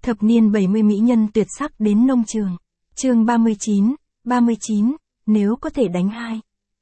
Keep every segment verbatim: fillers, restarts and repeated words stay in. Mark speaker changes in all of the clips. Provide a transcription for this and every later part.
Speaker 1: Thập niên bảy mươi mỹ nhân tuyệt sắc đến nông trường. Chương ba mươi chín, ba mươi chín, nếu có thể đánh hai.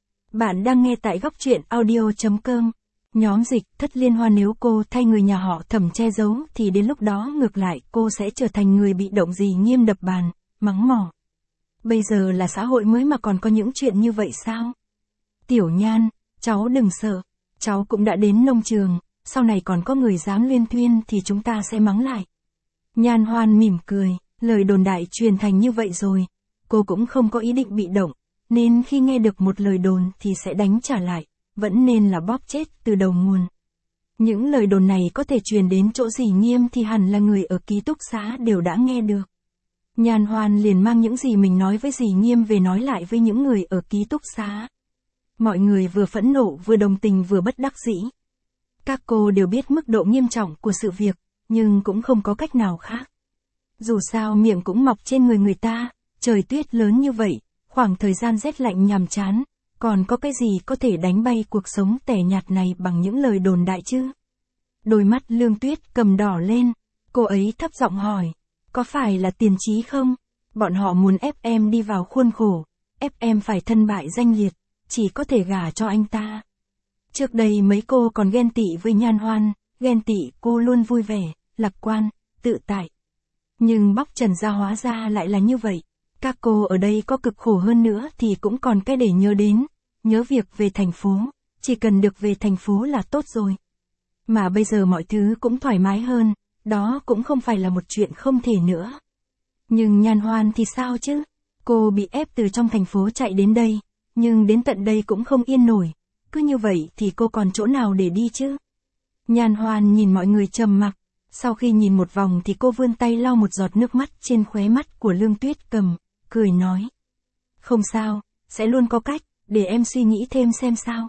Speaker 1: Bạn đang nghe tại góc truyện audio.com. Nhóm dịch Thất Liên Hoa, nếu cô thay người nhà họ Thẩm che giấu thì đến lúc đó ngược lại cô sẽ trở thành người bị động Dì Nghiêm đập bàn, mắng mỏ. Bây giờ là xã hội mới mà còn có những chuyện như vậy sao? Tiểu Nhan, cháu đừng sợ, cháu cũng đã đến nông trường, sau này còn có người dám luyên thuyên thì chúng ta sẽ mắng lại. Nhan Hoan mỉm cười, lời đồn đại truyền thành như vậy rồi, cô cũng không có ý định bị động, nên khi nghe được một lời đồn thì sẽ đánh trả lại, vẫn nên là bóp chết từ đầu nguồn. Những lời đồn này có thể truyền đến chỗ Dì Nghiêm thì hẳn là người ở ký túc xá đều đã nghe được. Nhan Hoan liền mang những gì mình nói với Dì Nghiêm về nói lại với những người ở ký túc xá. Mọi người vừa phẫn nộ vừa đồng tình vừa bất đắc dĩ. Các cô đều biết mức độ nghiêm trọng của sự việc, nhưng cũng không có cách nào khác. Dù sao miệng cũng mọc trên người người ta, trời tuyết lớn như vậy, khoảng thời gian rét lạnh nhàm chán, còn có cái gì có thể đánh bay cuộc sống tẻ nhạt này bằng những lời đồn đại chứ? Đôi mắt Lương Tuyết cầm đỏ lên, cô ấy thấp giọng hỏi, có phải là tiền trí không? Bọn họ muốn ép em đi vào khuôn khổ, ép em phải thân bại danh liệt, chỉ có thể gả cho anh ta. Trước đây mấy cô còn ghen tị với Nhan Hoan, ghen tị cô luôn vui vẻ, lạc quan, tự tại. Nhưng bóc trần ra hóa ra lại là như vậy. Các cô ở đây có cực khổ hơn nữa thì cũng còn cái để nhớ đến, nhớ việc về thành phố, chỉ cần được về thành phố là tốt rồi. Mà bây giờ mọi thứ cũng thoải mái hơn, đó cũng không phải là một chuyện không thể nữa. Nhưng Nhan Hoan thì sao chứ? Cô bị ép từ trong thành phố chạy đến đây, nhưng đến tận đây cũng không yên nổi, cứ như vậy thì cô còn chỗ nào để đi chứ? Nhan Hoan nhìn mọi người trầm mặc, sau khi nhìn một vòng thì cô vươn tay lau một giọt nước mắt trên khóe mắt của Lương Tuyết cầm, cười nói. Không sao, sẽ luôn có cách, để em suy nghĩ thêm xem sao.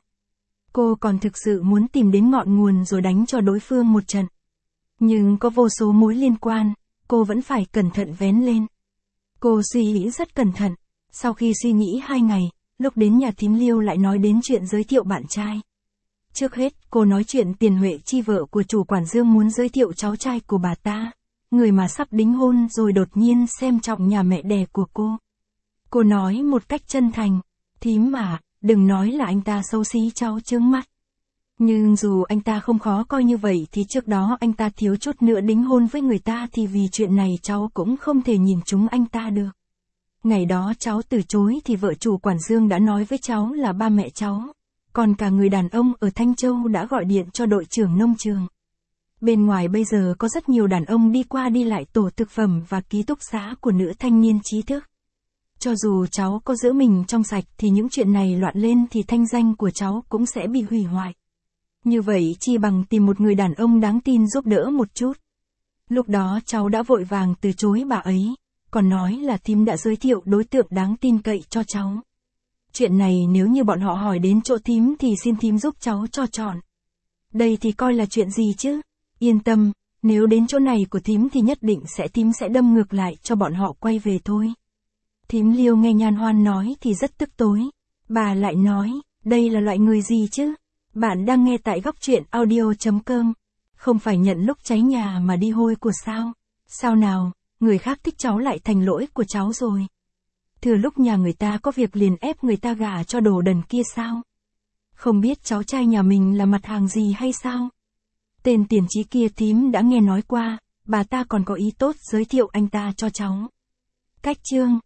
Speaker 1: Cô còn thực sự muốn tìm đến ngọn nguồn rồi đánh cho đối phương một trận. Nhưng có vô số mối liên quan, cô vẫn phải cẩn thận vén lên. Cô suy nghĩ rất cẩn thận, sau khi suy nghĩ hai ngày, lúc đến nhà thím Liêu lại nói đến chuyện giới thiệu bạn trai. Trước hết, cô nói chuyện Tiền Huệ Chi vợ của chủ quản Dương muốn giới thiệu cháu trai của bà ta, người mà sắp đính hôn rồi đột nhiên xem trọng nhà mẹ đẻ của cô. Cô nói một cách chân thành, thím mà, đừng nói là anh ta xấu xí cháu chướng mắt. Nhưng dù anh ta không khó coi như vậy thì trước đó anh ta thiếu chút nữa đính hôn với người ta thì vì chuyện này cháu cũng không thể nhìn trúng anh ta được. Ngày đó cháu từ chối thì vợ chủ quản Dương đã nói với cháu là ba mẹ cháu, còn cả người đàn ông ở Thanh Châu đã gọi điện cho đội trưởng nông trường. Bên ngoài bây giờ có rất nhiều đàn ông đi qua đi lại tổ thực phẩm và ký túc xá của nữ thanh niên trí thức. Cho dù cháu có giữ mình trong sạch thì những chuyện này loạn lên thì thanh danh của cháu cũng sẽ bị hủy hoại. Như vậy chi bằng tìm một người đàn ông đáng tin giúp đỡ một chút. Lúc đó cháu đã vội vàng từ chối bà ấy, còn nói là thím đã giới thiệu đối tượng đáng tin cậy cho cháu. Chuyện này nếu như bọn họ hỏi đến chỗ thím thì xin thím giúp cháu cho chọn. Đây thì coi là chuyện gì chứ? Yên tâm, nếu đến chỗ này của thím thì nhất định sẽ thím sẽ đâm ngược lại cho bọn họ quay về thôi. Thím Liêu nghe Nhan Hoan nói thì rất tức tối. Bà lại nói, đây là loại người gì chứ? Bạn đang nghe tại góc truyện audio.com. Không phải nhận lúc cháy nhà mà đi hôi của sao? Sao nào, người khác thích cháu lại thành lỗi của cháu rồi. Thừa lúc nhà người ta có việc liền ép người ta gả cho đồ đần kia sao? Không biết cháu trai nhà mình là mặt hàng gì hay sao? Tên Tiền Trí kia thím đã nghe nói qua, bà ta còn có ý tốt giới thiệu anh ta cho cháu. Cách chương